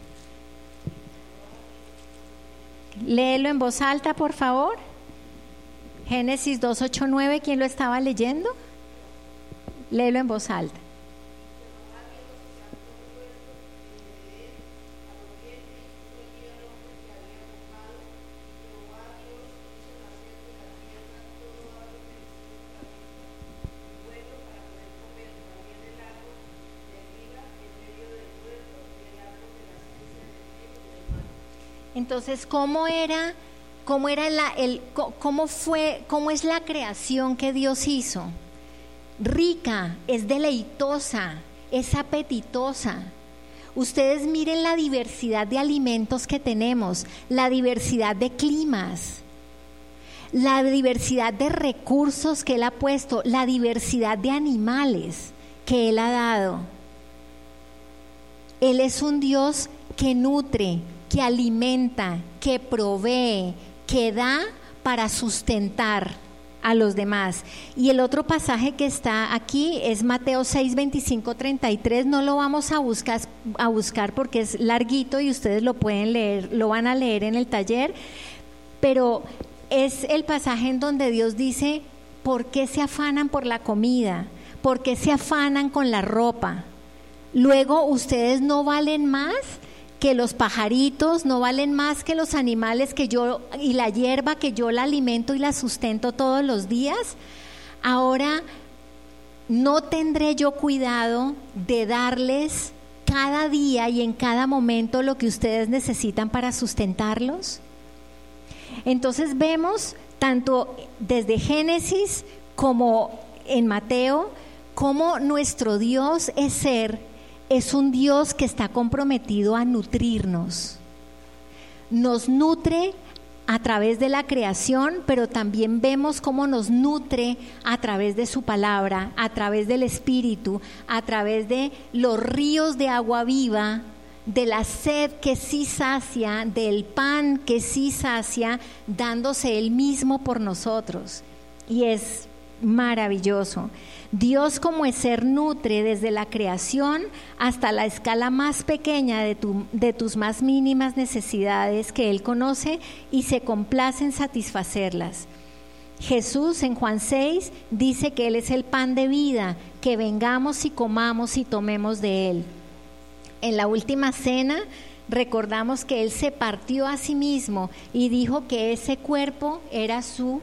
Léelo en voz alta, por favor. Génesis dos, ocho, nueve, ¿quién lo estaba leyendo? Léelo en voz alta. Entonces, ¿cómo era, cómo era la, el, cómo fue, cómo es la creación que Dios hizo? Rica, es deleitosa, es apetitosa. Ustedes miren la diversidad de alimentos que tenemos, la diversidad de climas, la diversidad de recursos que Él ha puesto, la diversidad de animales que Él ha dado. Él es un Dios que nutre, que alimenta, que provee, que da para sustentar a los demás. Y el otro pasaje que está aquí es Mateo seis, veinticinco, treinta y tres. No lo vamos a buscar, a buscar porque es larguito y ustedes lo pueden leer, lo van a leer en el taller, pero es el pasaje en donde Dios dice: ¿por qué se afanan por la comida? ¿Por qué se afanan con la ropa? Luego, ¿ustedes no valen más que los pajaritos? ¿No valen más que los animales que yo, y la hierba que yo la alimento y la sustento todos los días? Ahora, ¿no tendré yo cuidado de darles cada día y en cada momento lo que ustedes necesitan para sustentarlos? Entonces vemos tanto desde Génesis como en Mateo cómo nuestro Dios es ser. Es un Dios que está comprometido a nutrirnos. Nos nutre a través de la creación, pero también vemos cómo nos nutre a través de su palabra, a través del Espíritu, a través de los ríos de agua viva, de la sed que sí sacia, del pan que sí sacia, dándose Él mismo por nosotros. Y es maravilloso. Dios como es ser nutre desde la creación hasta la escala más pequeña de, tu, de tus más mínimas necesidades que Él conoce y se complace en satisfacerlas. Jesús en Juan seis dice que Él es el pan de vida, que vengamos y comamos y tomemos de Él. En la última cena recordamos que Él se partió a sí mismo y dijo que ese cuerpo era su,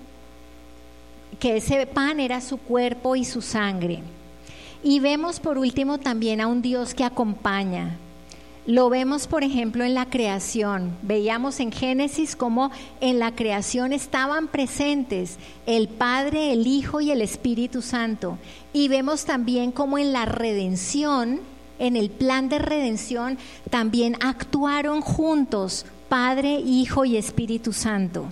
que ese pan era su cuerpo y su sangre. Y vemos por último también a un Dios que acompaña. Lo vemos, por ejemplo, en la creación. Veíamos en Génesis cómo en la creación estaban presentes el Padre, el Hijo y el Espíritu Santo. Y vemos también cómo en la redención, en el plan de redención, también actuaron juntos Padre, Hijo y Espíritu Santo.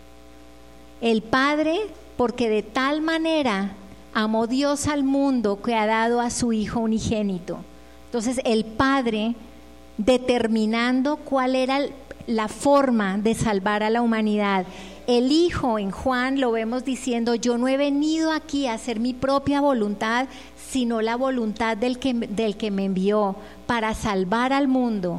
El Padre, porque de tal manera amó Dios al mundo que ha dado a su Hijo unigénito. Entonces el Padre, determinando cuál era la forma de salvar a la humanidad. El Hijo en Juan lo vemos diciendo: yo no he venido aquí a hacer mi propia voluntad, sino la voluntad del que, del que me envió, para salvar al mundo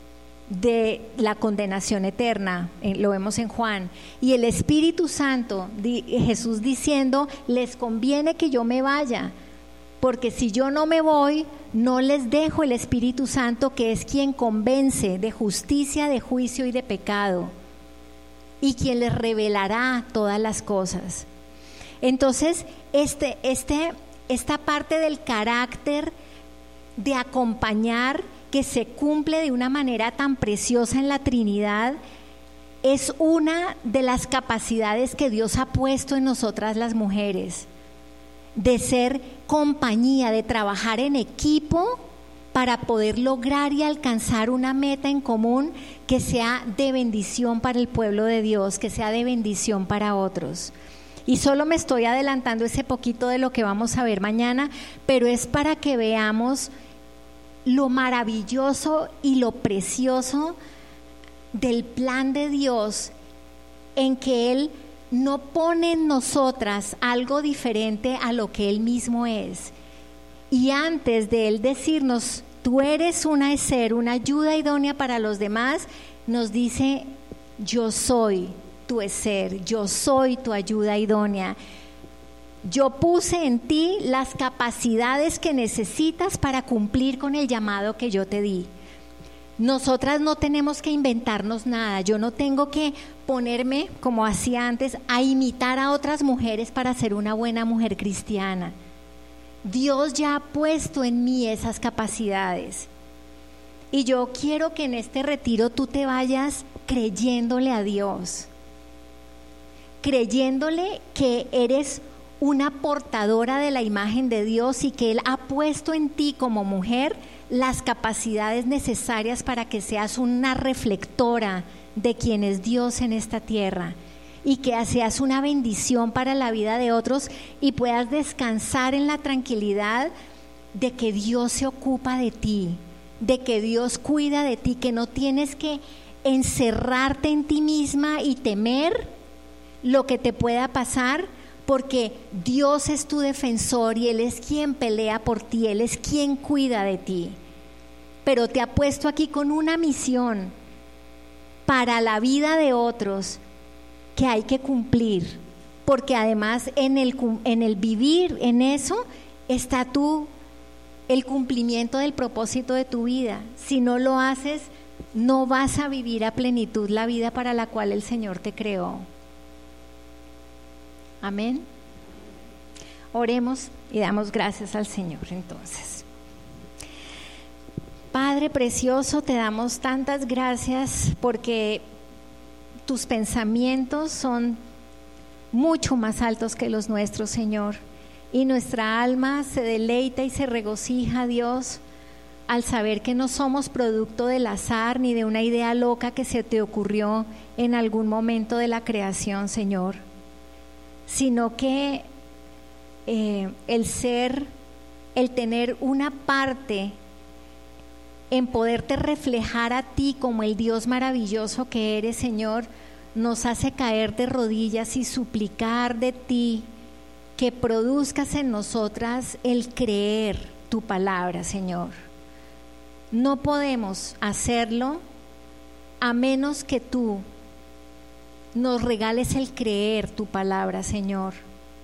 de la condenación eterna. Eh, lo vemos en Juan. Y el Espíritu Santo, di, Jesús diciendo: les conviene que yo me vaya, porque si yo no me voy, no les dejo el Espíritu Santo, que es quien convence de justicia, de juicio y de pecado, y quien les revelará todas las cosas. Entonces, este, este, esta parte del carácter de acompañar, que se cumple de una manera tan preciosa en la Trinidad, es una de las capacidades que Dios ha puesto en nosotras las mujeres, de ser compañía, de trabajar en equipo para poder lograr y alcanzar una meta en común que sea de bendición para el pueblo de Dios, que sea de bendición para otros. Y solo me estoy adelantando ese poquito de lo que vamos a ver mañana, pero es para que veamos lo maravilloso y lo precioso del plan de Dios, en que Él no pone en nosotras algo diferente a lo que Él mismo es. Y antes de Él decirnos: tú eres una ser, una ayuda idónea para los demás, nos dice: yo soy tu ser, yo soy tu ayuda idónea. Yo puse en ti las capacidades que necesitas para cumplir con el llamado que yo te di. Nosotras no tenemos que inventarnos nada. Yo no tengo que ponerme, como hacía antes, a imitar a otras mujeres para ser una buena mujer cristiana. Dios ya ha puesto en mí esas capacidades. Y yo quiero que en este retiro tú te vayas creyéndole a Dios, creyéndole que eres una portadora de la imagen de Dios y que Él ha puesto en ti como mujer las capacidades necesarias para que seas una reflectora de quién es Dios en esta tierra, y que seas una bendición para la vida de otros y puedas descansar en la tranquilidad de que Dios se ocupa de ti, de que Dios cuida de ti, que no tienes que encerrarte en ti misma y temer lo que te pueda pasar, porque Dios es tu defensor y Él es quien pelea por ti, Él es quien cuida de ti. Pero te ha puesto aquí con una misión para la vida de otros que hay que cumplir, porque además en el, en el vivir en eso está tú, el cumplimiento del propósito de tu vida. Si no lo haces, no vas a vivir a plenitud la vida para la cual el Señor te creó. Amén. Oremos y damos gracias al Señor entonces. Padre precioso, te damos tantas gracias porque tus pensamientos son mucho más altos que los nuestros, Señor. Y nuestra alma se deleita y se regocija, Dios, al saber que no somos producto del azar ni de una idea loca que se te ocurrió en algún momento de la creación, Señor, sino que eh, el ser, el tener una parte en poderte reflejar a ti como el Dios maravilloso que eres, Señor, nos hace caer de rodillas y suplicar de ti que produzcas en nosotras el creer tu palabra, Señor. No podemos hacerlo a menos que tú nos regales el creer tu palabra, Señor.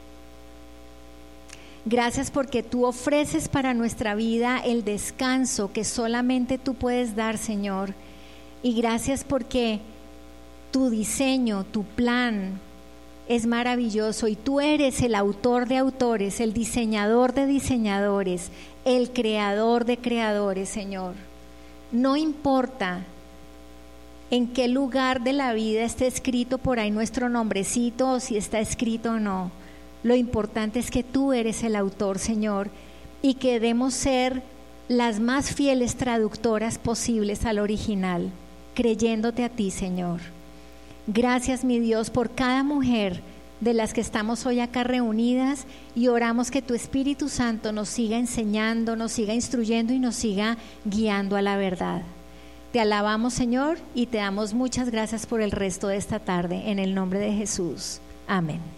Gracias porque tú ofreces para nuestra vida el descanso que solamente tú puedes dar, Señor. Y gracias porque tu diseño, tu plan es maravilloso y tú eres el autor de autores, el diseñador de diseñadores, el creador de creadores, Señor. No importa en qué lugar de la vida esté escrito por ahí nuestro nombrecito o si está escrito o no. Lo importante es que tú eres el autor, Señor, y que debemos ser las más fieles traductoras posibles al original, creyéndote a ti, Señor. Gracias, mi Dios, por cada mujer de las que estamos hoy acá reunidas, y oramos que tu Espíritu Santo nos siga enseñando, nos siga instruyendo y nos siga guiando a la verdad. Te alabamos, Señor, y te damos muchas gracias por el resto de esta tarde, en el nombre de Jesús. Amén.